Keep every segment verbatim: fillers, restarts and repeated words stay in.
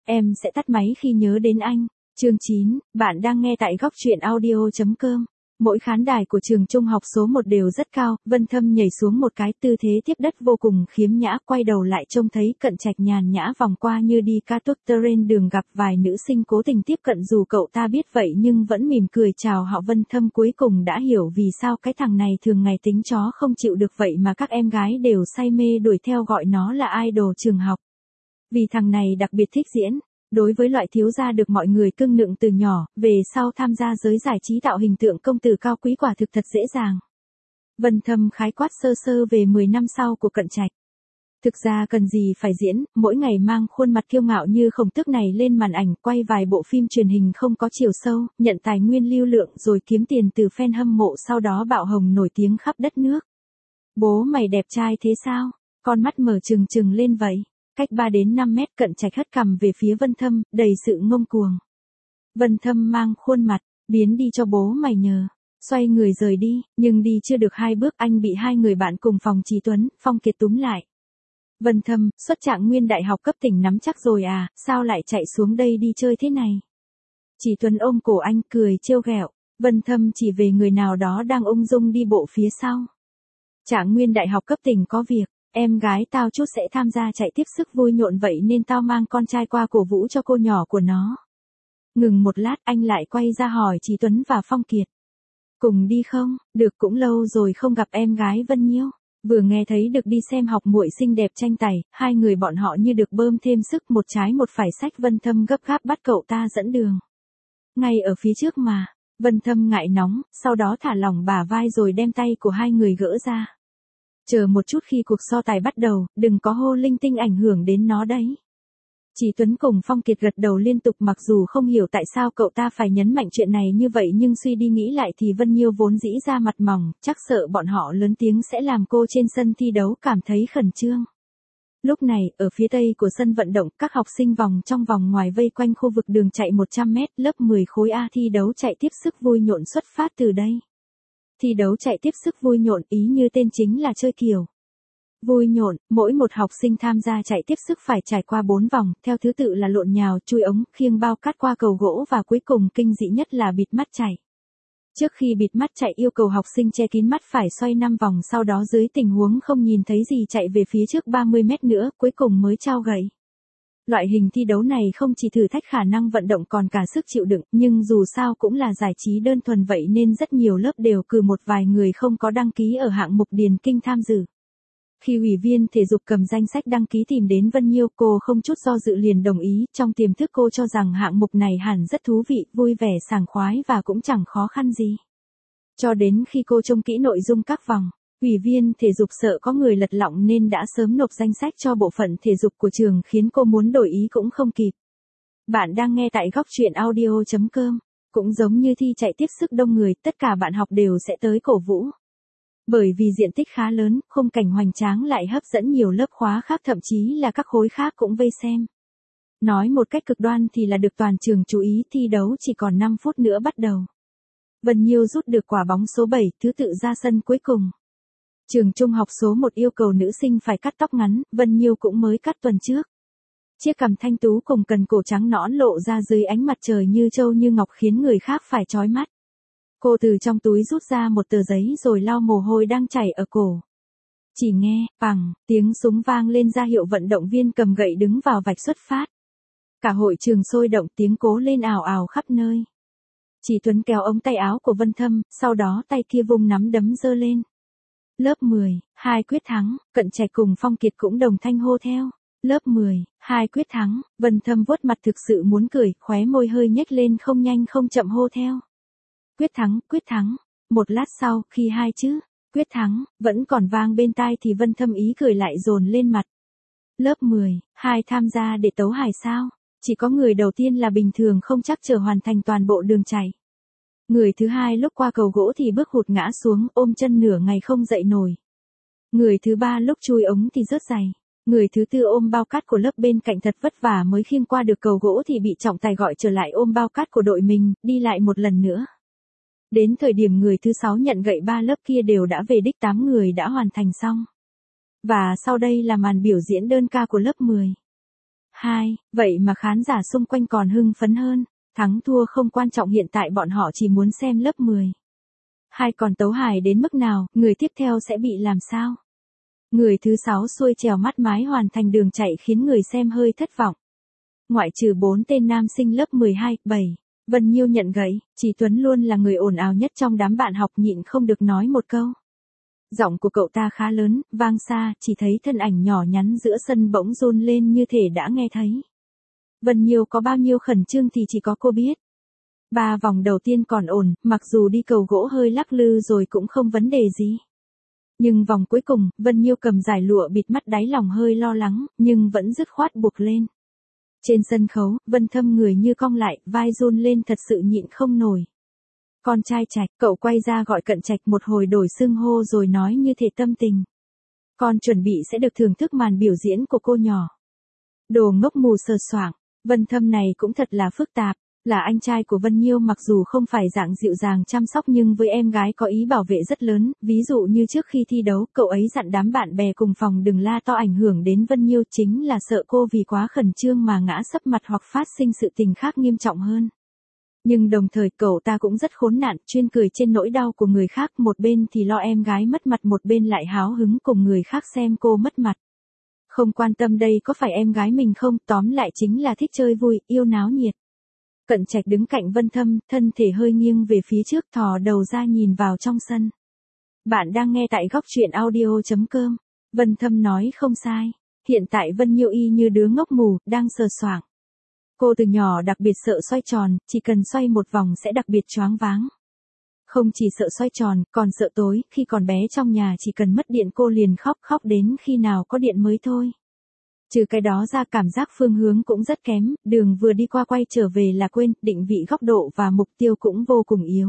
Em sẽ tắt máy khi nhớ đến anh. Chương chín, bạn đang nghe tại góc truyện audio chấm com. Mỗi khán đài của trường trung học số một đều rất cao, Vân Thâm nhảy xuống một cái tư thế tiếp đất vô cùng khiếm nhã, quay đầu lại trông thấy Cận Trạch nhàn nhã vòng qua như đi ca tuốc trên đường gặp vài nữ sinh cố tình tiếp cận dù cậu ta biết vậy nhưng vẫn mỉm cười chào họ. Vân Thâm cuối cùng đã hiểu vì sao cái thằng này thường ngày tính chó không chịu được vậy mà các em gái đều say mê đuổi theo gọi nó là idol trường học. Vì thằng này đặc biệt thích diễn. Đối với loại thiếu gia được mọi người cưng nựng từ nhỏ, về sau tham gia giới giải trí tạo hình tượng công tử cao quý quả thực thật dễ dàng. Vân Thâm khái quát sơ sơ về mười năm sau của Cận Trạch. Thực ra cần gì phải diễn, mỗi ngày mang khuôn mặt kiêu ngạo như Khổng Tước này lên màn ảnh, quay vài bộ phim truyền hình không có chiều sâu, nhận tài nguyên lưu lượng rồi kiếm tiền từ fan hâm mộ, sau đó bạo hồng nổi tiếng khắp đất nước. Bố mày đẹp trai thế sao? Con mắt mở trừng trừng lên vậy. Cách ba đến năm mét, Cận Trạch hất cằm về phía Vân Thâm, đầy sự ngông cuồng. Vân Thâm mang khuôn mặt, biến đi cho bố mày nhờ. Xoay người rời đi, nhưng đi chưa được hai bước anh bị hai người bạn cùng phòng Chí Tuấn, Phong Kiệt túm lại. Vân Thâm, xuất trạng nguyên đại học cấp tỉnh nắm chắc rồi à, sao lại chạy xuống đây đi chơi thế này? Chí Tuấn ôm cổ anh cười trêu ghẹo. Vân Thâm chỉ về người nào đó đang ung dung đi bộ phía sau. Trạng nguyên đại học cấp tỉnh có việc. Em gái tao chút sẽ tham gia chạy tiếp sức vui nhộn vậy nên tao mang con trai qua cổ vũ cho cô nhỏ của nó. Ngừng một lát anh lại quay ra hỏi Chí Tuấn và Phong Kiệt. Cùng đi không? Được, cũng lâu rồi không gặp em gái Vân Nhiêu. Vừa nghe thấy được đi xem học muội xinh đẹp tranh tài, hai người bọn họ như được bơm thêm sức, một trái một phải xách Vân Thâm gấp gáp bắt cậu ta dẫn đường. Ngay ở phía trước mà, Vân Thâm ngại nóng, sau đó thả lỏng bả vai rồi đem tay của hai người gỡ ra. Chờ một chút, khi cuộc so tài bắt đầu, đừng có hô linh tinh ảnh hưởng đến nó đấy. Chí Tuấn cùng Phong Kiệt gật đầu liên tục, mặc dù không hiểu tại sao cậu ta phải nhấn mạnh chuyện này như vậy nhưng suy đi nghĩ lại thì Vân Nhiêu vốn dĩ ra mặt mỏng, chắc sợ bọn họ lớn tiếng sẽ làm cô trên sân thi đấu cảm thấy khẩn trương. Lúc này, ở phía tây của sân vận động, các học sinh vòng trong vòng ngoài vây quanh khu vực đường chạy một trăm mét, lớp mười khối A thi đấu chạy tiếp sức vui nhộn xuất phát từ đây. Thi đấu chạy tiếp sức vui nhộn ý như tên chính là chơi kiểu vui nhộn, mỗi một học sinh tham gia chạy tiếp sức phải trải qua bốn vòng, theo thứ tự là lộn nhào, chui ống, khiêng bao cát qua cầu gỗ và cuối cùng kinh dị nhất là bịt mắt chạy. Trước khi bịt mắt chạy yêu cầu học sinh che kín mắt phải xoay năm vòng, sau đó dưới tình huống không nhìn thấy gì chạy về phía trước ba mươi mét nữa, cuối cùng mới trao gậy. Loại hình thi đấu này không chỉ thử thách khả năng vận động còn cả sức chịu đựng, nhưng dù sao cũng là giải trí đơn thuần vậy nên rất nhiều lớp đều cử một vài người không có đăng ký ở hạng mục điền kinh tham dự. Khi ủy viên thể dục cầm danh sách đăng ký tìm đến Vân Nhiêu, cô không chút do dự liền đồng ý, trong tiềm thức cô cho rằng hạng mục này hẳn rất thú vị, vui vẻ sảng khoái và cũng chẳng khó khăn gì. Cho đến khi cô trông kỹ nội dung các vòng, ủy viên thể dục sợ có người lật lọng nên đã sớm nộp danh sách cho bộ phận thể dục của trường, khiến cô muốn đổi ý cũng không kịp. Bạn đang nghe tại góc truyện audio chấm com. Cũng giống như thi chạy tiếp sức đông người, tất cả bạn học đều sẽ tới cổ vũ. Bởi vì diện tích khá lớn, khung cảnh hoành tráng lại hấp dẫn nhiều lớp khóa khác, thậm chí là các khối khác cũng vây xem. Nói một cách cực đoan thì là được toàn trường chú ý, thi đấu chỉ còn năm phút nữa bắt đầu. Vân Nhiêu rút được quả bóng số bảy, thứ tự ra sân cuối cùng. Trường trung học số một yêu cầu nữ sinh phải cắt tóc ngắn, Vân Nhiêu cũng mới cắt tuần trước. Chiếc cằm thanh tú cùng cần cổ trắng nõn lộ ra dưới ánh mặt trời như châu như ngọc khiến người khác phải chói mắt. Cô từ trong túi rút ra một tờ giấy rồi lau mồ hôi đang chảy ở cổ. Chỉ nghe, bằng, tiếng súng vang lên ra hiệu vận động viên cầm gậy đứng vào vạch xuất phát. Cả hội trường sôi động, tiếng cố lên ào ào khắp nơi. Chí Tuấn kéo ống tay áo của Vân Thâm, sau đó tay kia vung nắm đấm giơ lên. Lớp mười, hai quyết thắng, Cận Trạch cùng Phong Kiệt cũng đồng thanh hô theo. Lớp mười, hai quyết thắng, Vân Thâm vuốt mặt thực sự muốn cười, khóe môi hơi nhếch lên không nhanh không chậm hô theo. Quyết thắng, quyết thắng. Một lát sau, khi hai chữ quyết thắng vẫn còn vang bên tai thì Vân Thâm ý cười lại dồn lên mặt. Lớp mười, hai tham gia để tấu hài sao? Chỉ có người đầu tiên là bình thường không chắc chờ hoàn thành toàn bộ đường chạy. Người thứ hai lúc qua cầu gỗ thì bước hụt ngã xuống, ôm chân nửa ngày không dậy nổi. Người thứ ba lúc chui ống thì rớt giày. Người thứ tư ôm bao cát của lớp bên cạnh thật vất vả mới khiêng qua được cầu gỗ thì bị trọng tài gọi trở lại ôm bao cát của đội mình, đi lại một lần nữa. Đến thời điểm người thứ sáu nhận gậy, ba lớp kia đều đã về đích, tám người đã hoàn thành xong. Và sau đây là màn biểu diễn đơn ca của lớp mười. hai, vậy mà khán giả xung quanh còn hưng phấn hơn, thắng thua không quan trọng hiện tại bọn họ chỉ muốn xem lớp mười. Hai còn tấu hài đến mức nào, người tiếp theo sẽ bị làm sao? Người thứ sáu xuôi trèo mắt mái hoàn thành đường chạy khiến người xem hơi thất vọng. Ngoại trừ bốn tên nam sinh lớp mười hai, bảy, Vân Nhiêu nhận gẫy, Chí Tuấn luôn là người ồn ào nhất trong đám bạn học nhịn không được nói một câu. Giọng của cậu ta khá lớn, vang xa, chỉ thấy thân ảnh nhỏ nhắn giữa sân bỗng run lên như thể đã nghe thấy. Vân Nhiêu có bao nhiêu khẩn trương thì chỉ có cô biết. Ba vòng đầu tiên còn ổn, mặc dù đi cầu gỗ hơi lắc lư rồi cũng không vấn đề gì. Nhưng vòng cuối cùng, Vân Nhiêu cầm giải lụa bịt mắt đáy lòng hơi lo lắng, nhưng vẫn dứt khoát buộc lên. Trên sân khấu, Vân Thâm người như cong lại, vai run lên thật sự nhịn không nổi. Con trai Trạch, cậu quay ra gọi Cận Trạch một hồi đổi xưng hô rồi nói như thể tâm tình. Con chuẩn bị sẽ được thưởng thức màn biểu diễn của cô nhỏ. Đồ ngốc mù sờ soạng, Vân Thâm này cũng thật là phức tạp, là anh trai của Vân Nhiêu mặc dù không phải dạng dịu dàng chăm sóc nhưng với em gái có ý bảo vệ rất lớn, ví dụ như trước khi thi đấu, cậu ấy dặn đám bạn bè cùng phòng đừng la to ảnh hưởng đến Vân Nhiêu chính là sợ cô vì quá khẩn trương mà ngã sấp mặt hoặc phát sinh sự tình khác nghiêm trọng hơn. Nhưng đồng thời cậu ta cũng rất khốn nạn, chuyên cười trên nỗi đau của người khác, một bên thì lo em gái mất mặt một bên lại háo hứng cùng người khác xem cô mất mặt. Không quan tâm đây có phải em gái mình không, tóm lại chính là thích chơi vui, yêu náo nhiệt. Cận Trạch đứng cạnh Vân Thâm, thân thể hơi nghiêng về phía trước thò đầu ra nhìn vào trong sân. Bạn đang nghe tại góc truyện audio chấm com. Vân Thâm nói không sai. Hiện tại Vân Nhiêu y như đứa ngốc mù, đang sờ soạng. Cô từ nhỏ đặc biệt sợ xoay tròn, chỉ cần xoay một vòng sẽ đặc biệt choáng váng. Không chỉ sợ xoay tròn, còn sợ tối, khi còn bé trong nhà chỉ cần mất điện cô liền khóc khóc đến khi nào có điện mới thôi. Trừ cái đó ra cảm giác phương hướng cũng rất kém, đường vừa đi qua quay trở về là quên, định vị góc độ và mục tiêu cũng vô cùng yếu.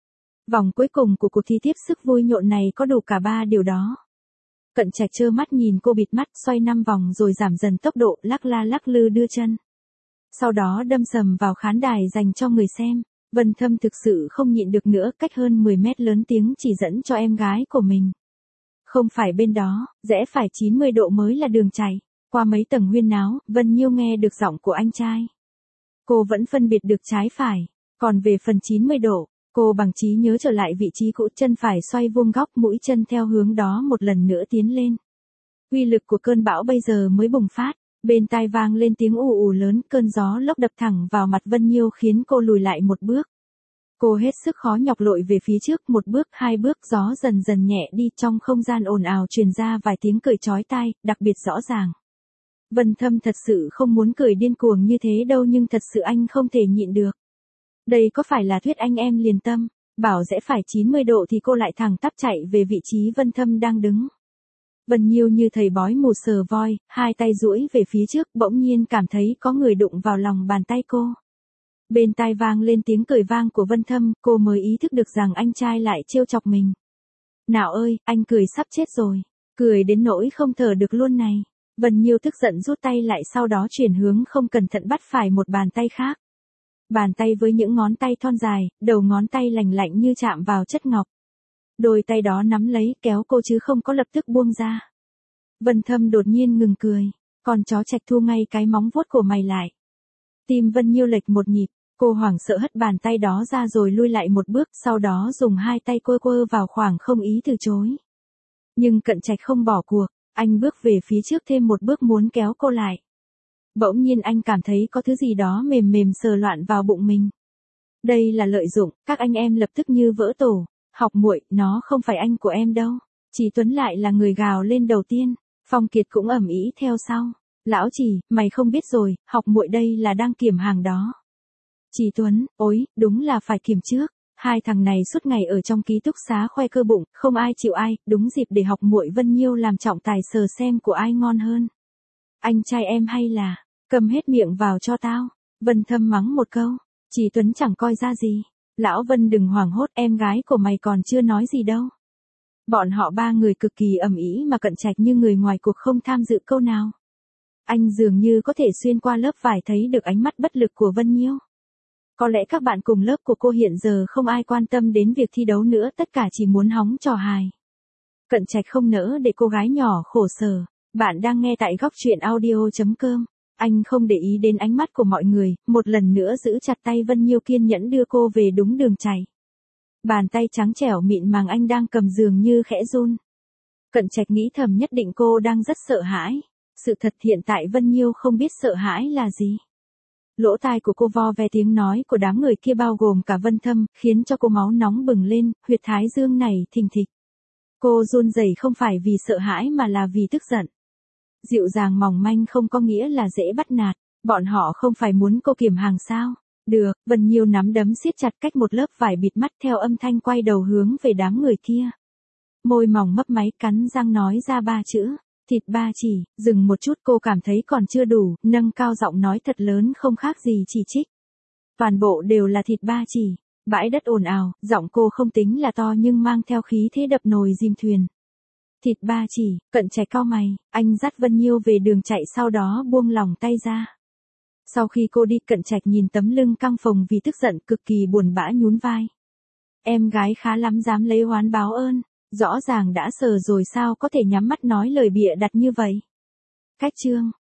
Vòng cuối cùng của cuộc thi tiếp sức vui nhộn này có đủ cả ba điều đó. Cận Trạch trơ mắt nhìn cô bịt mắt xoay năm vòng rồi giảm dần tốc độ, lắc la lắc lư đưa chân. Sau đó đâm sầm vào khán đài dành cho người xem. Vân Thâm thực sự không nhịn được nữa, cách hơn mười mét lớn tiếng chỉ dẫn cho em gái của mình. Không phải bên đó, rẽ phải chín mươi độ mới là đường chạy. Qua mấy tầng huyên náo, Vân Nhiêu nghe được giọng của anh trai. Cô vẫn phân biệt được trái phải, còn về phần chín mươi độ, cô bằng trí nhớ trở lại vị trí cũ, chân phải xoay vuông góc, mũi chân theo hướng đó một lần nữa tiến lên. Uy lực của cơn bão bây giờ mới bùng phát, bên tai vang lên tiếng ù ù lớn, cơn gió lốc đập thẳng vào mặt Vân Nhiêu khiến cô lùi lại một bước. Cô hết sức khó nhọc lội về phía trước, một bước, hai bước, gió dần dần nhẹ đi, trong không gian ồn ào truyền ra vài tiếng cười chói tai, đặc biệt rõ ràng. Vân Thâm thật sự không muốn cười điên cuồng như thế đâu nhưng thật sự anh không thể nhịn được. Đây có phải là thuyết anh em liền tâm, bảo rẽ phải chín mươi độ thì cô lại thẳng tắp chạy về vị trí Vân Thâm đang đứng. Vân Nhiêu như thầy bói mù sờ voi, hai tay duỗi về phía trước, bỗng nhiên cảm thấy có người đụng vào lòng bàn tay cô. Bên tai vang lên tiếng cười vang của Vân Thâm, cô mới ý thức được rằng anh trai lại trêu chọc mình. Nào ơi, anh cười sắp chết rồi, cười đến nỗi không thở được luôn này. Vân Nhiêu tức giận rút tay lại, sau đó chuyển hướng không cẩn thận bắt phải một bàn tay khác. Bàn tay với những ngón tay thon dài, đầu ngón tay lành lạnh như chạm vào chất ngọc. Đôi tay đó nắm lấy, kéo cô chứ không có lập tức buông ra. Vân Thâm đột nhiên ngừng cười, con chó Trạch thu ngay cái móng vuốt của mày lại. Tim Vân Nhiêu lệch một nhịp, cô hoảng sợ hất bàn tay đó ra rồi lui lại một bước, sau đó dùng hai tay quơ quơ vào khoảng không ý từ chối. Nhưng Cận Trạch không bỏ cuộc. Anh bước về phía trước thêm một bước muốn kéo cô lại. Bỗng nhiên anh cảm thấy có thứ gì đó mềm mềm sờ loạn vào bụng mình. Đây là lợi dụng, các anh em lập tức như vỡ tổ. Học muội, nó không phải anh của em đâu. Chí Tuấn lại là người gào lên đầu tiên. Phong Kiệt cũng ầm ĩ theo sau. Lão Chí, mày không biết rồi, học muội đây là đang kiểm hàng đó. Chí Tuấn, ối, đúng là phải kiểm trước. Hai thằng này suốt ngày ở trong ký túc xá khoe cơ bụng, không ai chịu ai, đúng dịp để học muội Vân Nhiêu làm trọng tài sờ xem của ai ngon hơn. Anh trai em hay là, cầm hết miệng vào cho tao. Vân Thâm mắng một câu, Chí Tuấn chẳng coi ra gì. Lão Vân đừng hoảng hốt, em gái của mày còn chưa nói gì đâu. Bọn họ ba người cực kỳ ầm ĩ mà Cận Trạch như người ngoài cuộc không tham dự câu nào. Anh dường như có thể xuyên qua lớp vải thấy được ánh mắt bất lực của Vân Nhiêu. Có lẽ các bạn cùng lớp của cô hiện giờ không ai quan tâm đến việc thi đấu nữa, tất cả chỉ muốn hóng trò hài. Cận Trạch không nỡ để cô gái nhỏ khổ sở. Bạn đang nghe tại góc truyện audio chấm com. Anh không để ý đến ánh mắt của mọi người, một lần nữa giữ chặt tay Vân Nhiêu kiên nhẫn đưa cô về đúng đường chạy. Bàn tay trắng trẻo mịn màng anh đang cầm dường như khẽ run. Cận Trạch nghĩ thầm nhất định cô đang rất sợ hãi. Sự thật hiện tại Vân Nhiêu không biết sợ hãi là gì. Lỗ tai của cô vo ve tiếng nói của đám người kia bao gồm cả Vân Thâm, khiến cho cô máu nóng bừng lên, huyệt thái dương này thình thịch. Cô run rẩy không phải vì sợ hãi mà là vì tức giận. Dịu dàng mỏng manh không có nghĩa là dễ bắt nạt, bọn họ không phải muốn cô kiểm hàng sao? Được, Vân Nhiêu nắm đấm siết chặt cách một lớp vải bịt mắt theo âm thanh quay đầu hướng về đám người kia. Môi mỏng mấp máy cắn răng nói ra ba chữ, thịt ba chỉ, dừng một chút cô cảm thấy còn chưa đủ, nâng cao giọng nói thật lớn không khác gì chỉ trích. Toàn bộ đều là thịt ba chỉ, bãi đất ồn ào, giọng cô không tính là to nhưng mang theo khí thế đập nồi dìm thuyền. Thịt ba chỉ, Cận Trạch cau mày, anh dắt Vân Nhiêu về đường chạy sau đó buông lỏng tay ra. Sau khi cô đi Cận Trạch nhìn tấm lưng căng phồng vì tức giận cực kỳ buồn bã nhún vai. Em gái khá lắm dám lấy oán báo ơn, rõ ràng đã sờ rồi sao có thể nhắm mắt nói lời bịa đặt như vậy. Cách chương